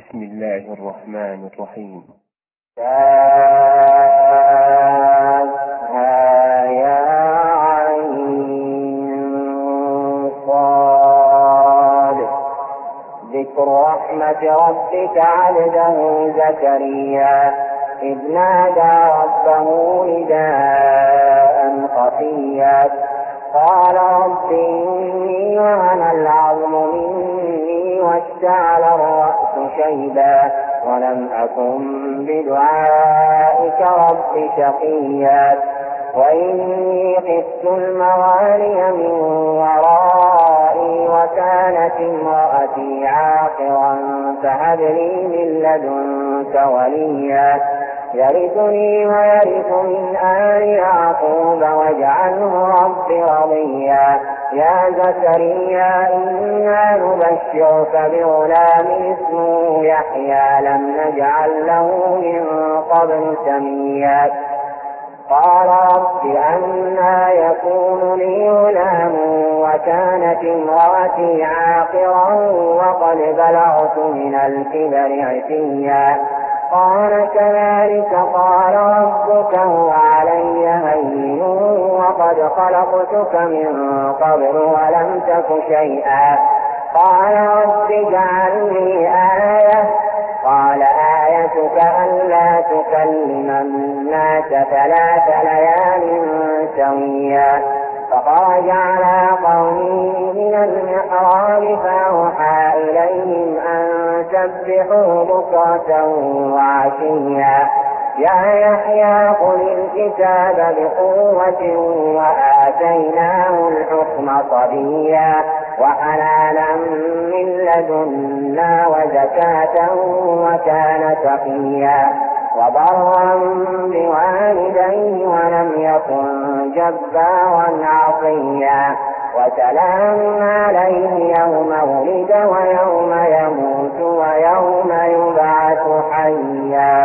بسم الله الرحمن الرحيم. يا عين صاد. ذكر رحمة ربك عبده زكريا إذ نادى ربه نداء خفيا قال رب إني وهن العظم مني واشتعل الرأس شيبا ولم أكن بدعائك رب شقيا وإني خفت الموالي من ورائي وكانت امرأتي عاقرا فهب لي من لدنك وليا يرثني ويرث من آل يعقوب واجعله رب رضيا يا زكريا إنا نبشرك بغلام اسمه يحيى لم نجعل له من قبل سميا قال رب أنى يكون لي غلام وكانت امرأتي عاقرا وقد بلغت من الكبر عتيا قال كذلك قال ربك هو علي هين وقد خلقتك من قبل ولم تك شيئا قال رب اجعل لي آية قال آيتك ألا تكلم الناس 3 ليال سويا فخرج على قومه من المحراب فأوحى إليهم أن سبحوا بكرة وعشيا يا يحيى خذ الكتاب بقوة وآتيناه الحكم صبيا وحنانا من لدنا وزكاة وكان تقيا وبرا بوالديه ولم يكن جبارا عصيا وسلام عليه يوم ولد ويوم يموت ويوم يبعث حيا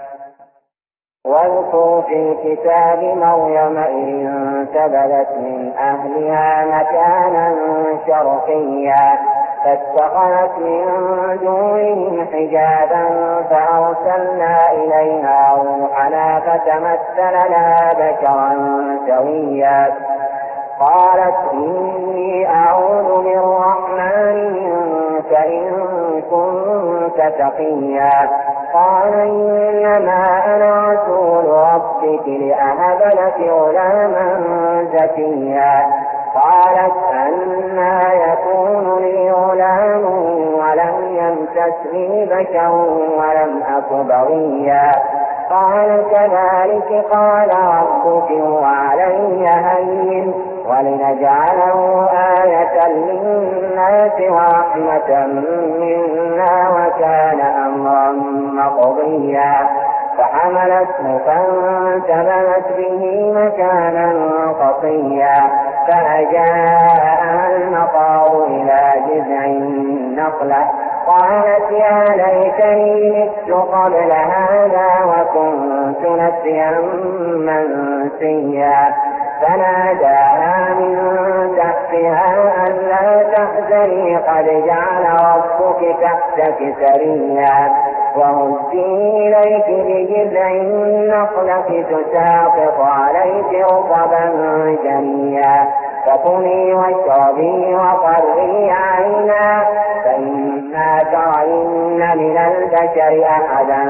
واذكر في الكتاب مريم إذ انتبذت من أهلها مكانا شرقيا فاتخذت من دونهم حجابا فأرسلنا إليها روحنا فتمثل لها بشرا سويا قالت إني أعوذ بالرحمن منك إن كنت تقيا قال إنما أنا رسول ربك لأهب لك غلاما زكيا قالت أنى يكون لي غلام ولم يمسسني بشر ولم أك بغيا قال كذلك قال ربك هو علي هين ولنجعله آية للناس ورحمة منا وكان أمرا مقضيا فحملته فانتبذت به مكانا قصيا فأجاءها المخاض إلى جذع النخلة قالت يا ليتني مت قبل هذا وكنت نسيا منسيا فناداها من تحتها ألا تحزني قد جعل ربك تحتك سريا وهزي إليك بجذع النخلة تساقط عليك رطبا جنيا فكلي واشربي وقري عينا فإما ترين من البشر أحدا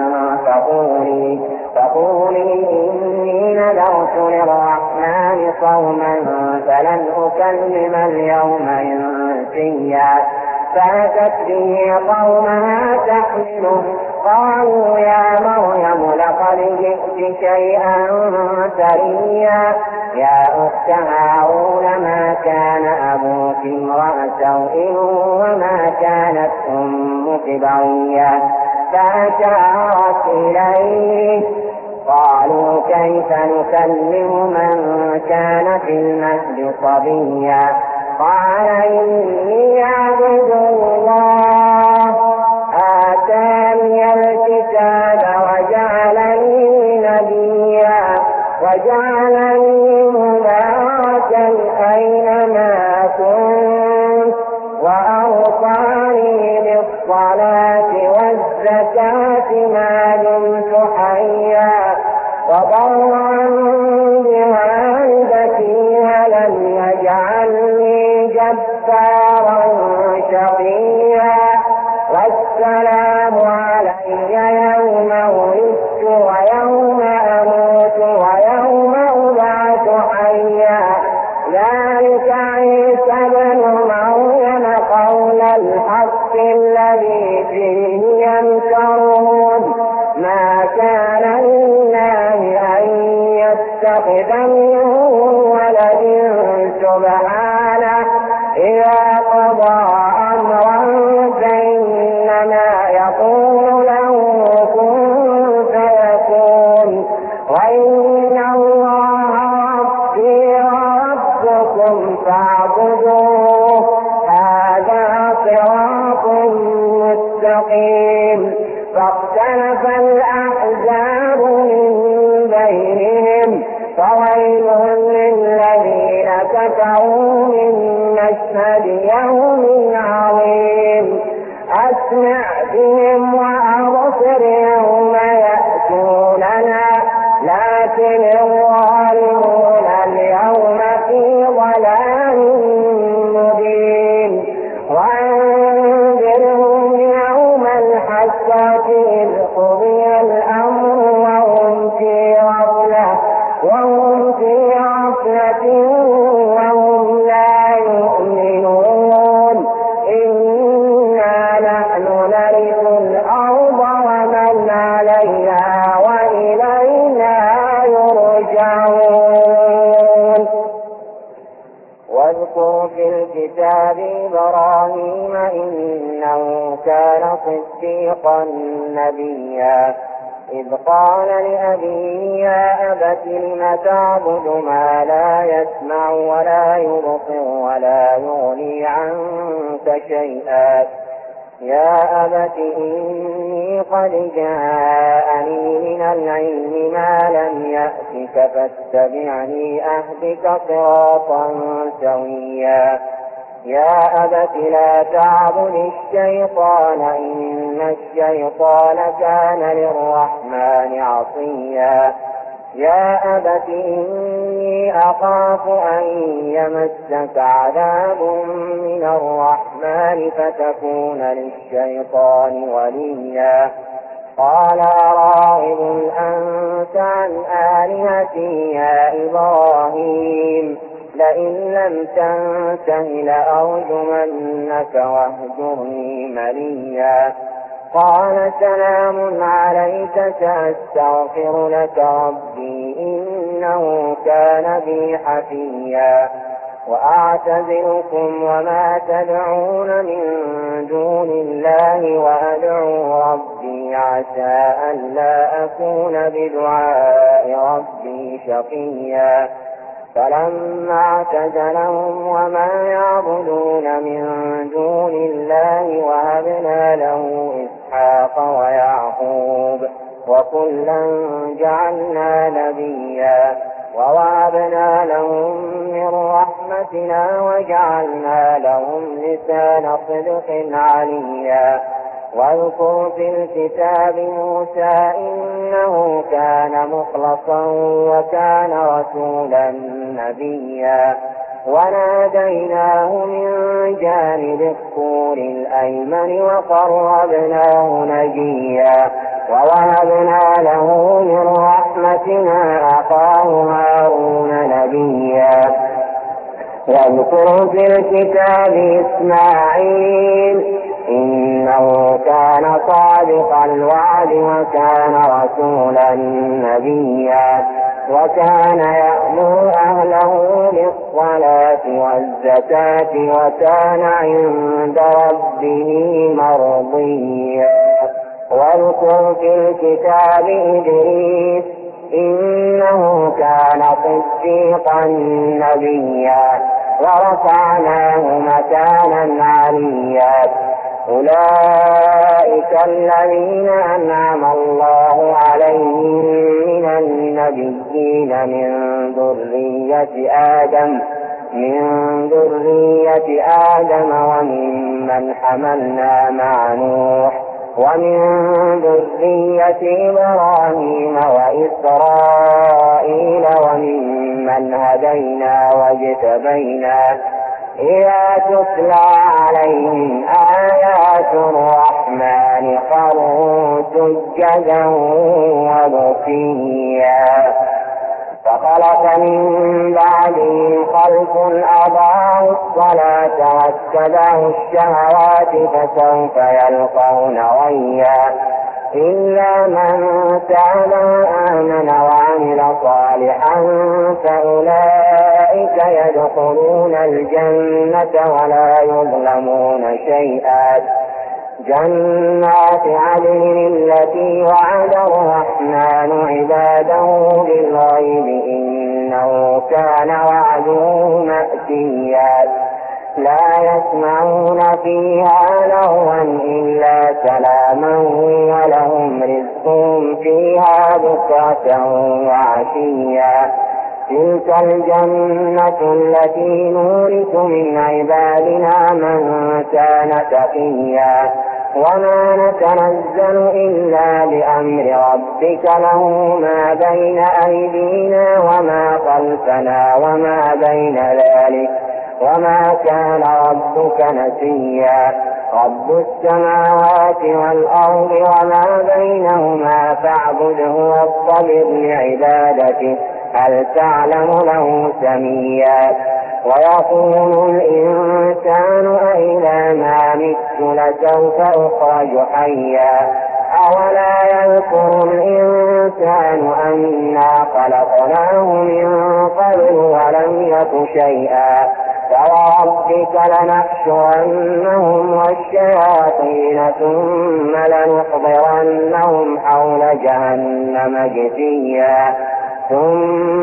فقولي إني نذرت للرحمن صوما فلن أكلم اليوم إنسيا فأتت به قومها تحمله قالوا يا مريم لقد جئت شيئا فريا يا أخت هارون ما كان أبوك امرأ سوء وما كانت أمك بغيا فأشارت إليه قالوا كيف نكلم من كان في المهد صبيا قال إني عبد الله آتاني الكتاب وجعلني نبيا وجعلني مباركا أينما كنت وأوصاني بالصلاة الصلاة والزكاة ما دمت حيا وبرا بوالدتي ولم يجعلني جبارا شقيا والسلام علي يوم ولدت ويوم أموت ويوم أبعث حيا ذلك عيسى بن مريم قول الحق الذي فيه يمترون ما كان لله أن يتخذ من ولد سبحانه إذا قضى أمرا فإنما يقول له كن فيكون وإن الله ربي وربكم فاعبدوه هذا صراط مستقيم فاختلف الأحزاب من بينهم فويل للذين كفروا من مشهد يوم عظيم أسمع بهم وأبصر يوم يأتوننا لكن الظالمون اليوم في ضلال مبين وأنذرهم يوم الحسرة إذ قضي الأمر وهم في غفلة وهم لا يؤمنون إنا نحن نرث الأرض ومن عليها وإلينا يرجعون واذكر في الكتاب إبراهيم إنه كان صديقا نبيا إذ قال لأبيه يا أبت لم تعبد ما لا يسمع ولا يبصر ولا يغني عنك شيئا يا أبت إني قد جاءني من العلم ما لم يأتك فاتبعني أهدك صراطا سويا يا أبت لا تعبد الشيطان إن الشيطان كان للرحمن عصيا يا أبت إني أخاف أن يمسك عذاب من الرحمن فتكون للشيطان وليا قال أراغب أنت عن آلهتي يا إبراهيم لئن لم تنته لأرجمنك واهجرني مليا قال سلام عليك سأستغفر لك ربي إنه كان بي حفيا وأعتزلكم وما تدعون من دون الله وأدعو ربي عسى ألا أكون بدعاء ربي شقيا فلما اعتزلهم وما يعبدون من دون الله وهبنا له إسحاق ويعقوب وكلا جعلنا نبيا ووهبنا لهم من رحمتنا وجعلنا لهم لسان صدق عليا واذكر في الكتاب موسى إنه كان مخلصا وكان رسولا نبيا وناديناه من جانب الطور الأيمن وقربناه نجيا ووهبنا له من رحمتنا أخاه هارون نبيا واذكر في الكتاب إسماعيل إنه كان صادق الوعد وكان رسولا نبيا وكان يأمر أهله بالصلاة والزكاة وكان عند ربه مرضيا واذكر في الكتاب إدريس إنه كان صديقا نبيا ورفعناه مكانا عليا أولئك الذين أنعم الله عليهم من النبيين من ذرية آدم وممن حملنا مع نوح ومن ذرية إبراهيم وإسرائيل وممن هدينا واجتبينا إذا تتلى عليهم آيات الرحمن خروا سجدا وبكيا فخلف من بعدهم خلف أضاعوا الصلاة واتبعوا الشهوات فسوف يلقون غيا إلا من تاب وآمن وعمل صالحا فأولئك يدخلون الجنة ولا يظلمون شيئا جنات عدن التي وعد الرحمن عباده بالغيب إنه كان وعده مأتيا لا يسمعون فيها لغوا إلا سلاما ولهم رزقهم فيها بكرة وعشيا تلك الجنة التي نورث من عبادنا من كان تقيا وما نتنزل إلا بأمر ربك له ما بين أيدينا وما خلفنا وما بين ذلك وما كان ربك نسيا رب السماوات والأرض وما بينهما فاعبده واصطبر لعبادته هل تعلم له سميا ويقول الإنسان أإذا ما مت لسوف أخرج حيا أولا يذكر الإنسان أنا خلقناه من قبل ولم يك شيئا فوربك لنحشرنهم والشياطين ثم لنحضرنهم حول جهنم جثيا ثم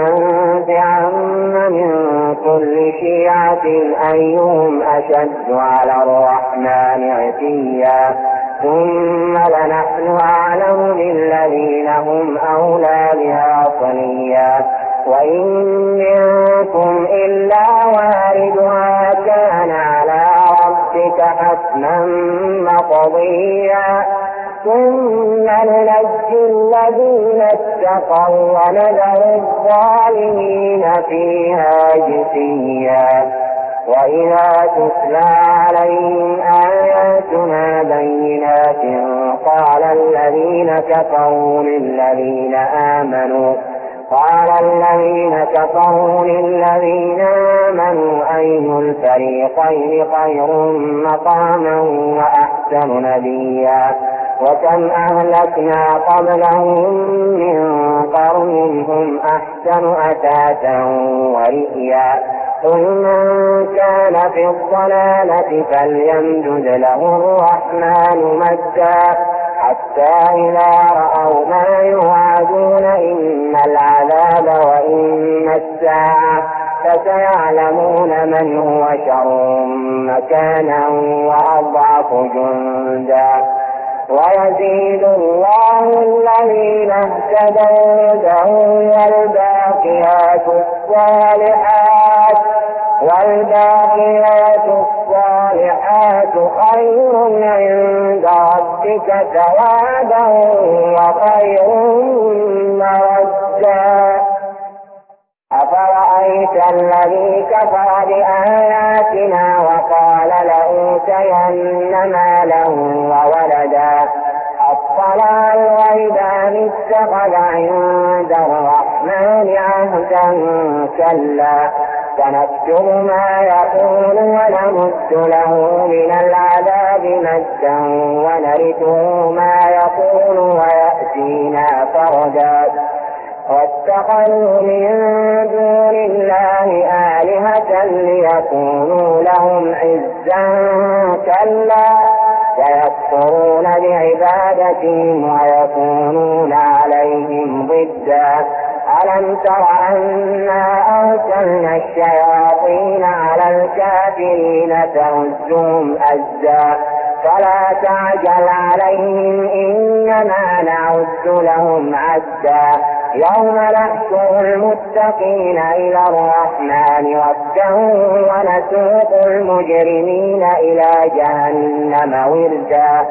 لننزعن من كل شيعة أيهم أشد على الرحمن عتيا ثم لنحن أعلم بالذين هم أولى بها صليا وإن منكم إلا واردها كان على ربك حتما مقضيا ثم ننجي الذين اتقوا ونذر الظالمين فيها جثيا وإذا تتلى عليهم آياتنا بينات قال الذين كفروا للذين آمنوا أي الفريقين خير مقاما وأحسن نديا وكم أهلكنا قبلهم من قرن هم أحسن أثاثا ورئيا قل من كان في الضلالة فليمدد له الرحمن مدا حتى إذا رأوا ما يوعدون إما العذاب وإما الساعة فسيعلمون من هو شر مكانا وأضعف جندا ويزيد الله الذين اهتدوا هدى والباقيات الصالحات خير عند ربك ثوابا وخير مردا أفرأيت الذي كفر بآياتنا وقال لأوتين مالا وولدا أطلع الغيب أم اتخذ عند الرحمن عهدا كلا سنكتب ما يقول ونمد له من العذاب مدا ونرثه ما يقول ويأتينا فردا واتخذوا من دون الله آلهة ليكونوا لهم عزا كلا سيكفرون بعبادتهم ويكونون عليهم ضدا ألم تر أنا أرسلنا الشياطين على الكافرين تهزهم أزا فلا تعجل عليهم إنما نعد لهم عدا يوم نحشر المتقين إلى الرحمن وفدا ونسوق المجرمين إلى جهنم وردا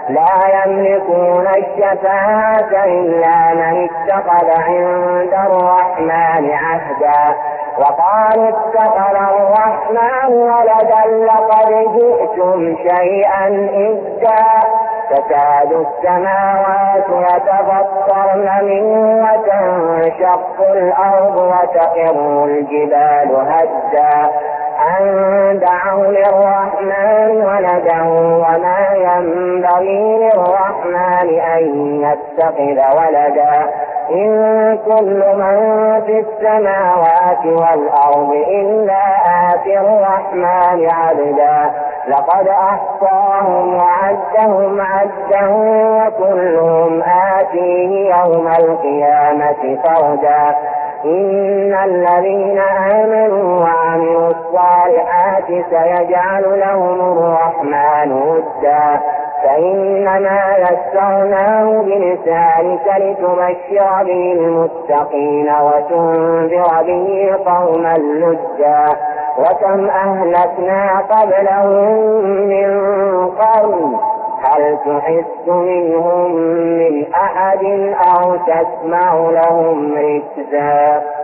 لا يملكون الشفاعة إلا من اتخذ عند الرحمن عهدا وقالوا اتخذ الرحمن ولدا لقد جئتم شيئا إدا تكاد السماوات يتفطرن منه وتنشق الأرض وتخر الجبال هدا أن دعوا للرحمن ولدا وما ينبغي للرحمن أن يتخذ ولدا إن كل من في السماوات والأرض إلا آتي الرحمن عبدا لقد أحصاهم وعدهم عدا وكلهم آتيه يوم القيامة فردا إن الذين آمنوا وعملوا الصالحات سيجعل لهم الرحمن ودا فإنما يسرناه بلسانك لتبشر به المتقين وتنذر به قوما لجا وكم أهلكنا قبلهم من قرن هل تحس منهم من أحد أو تسمع لهم ركزا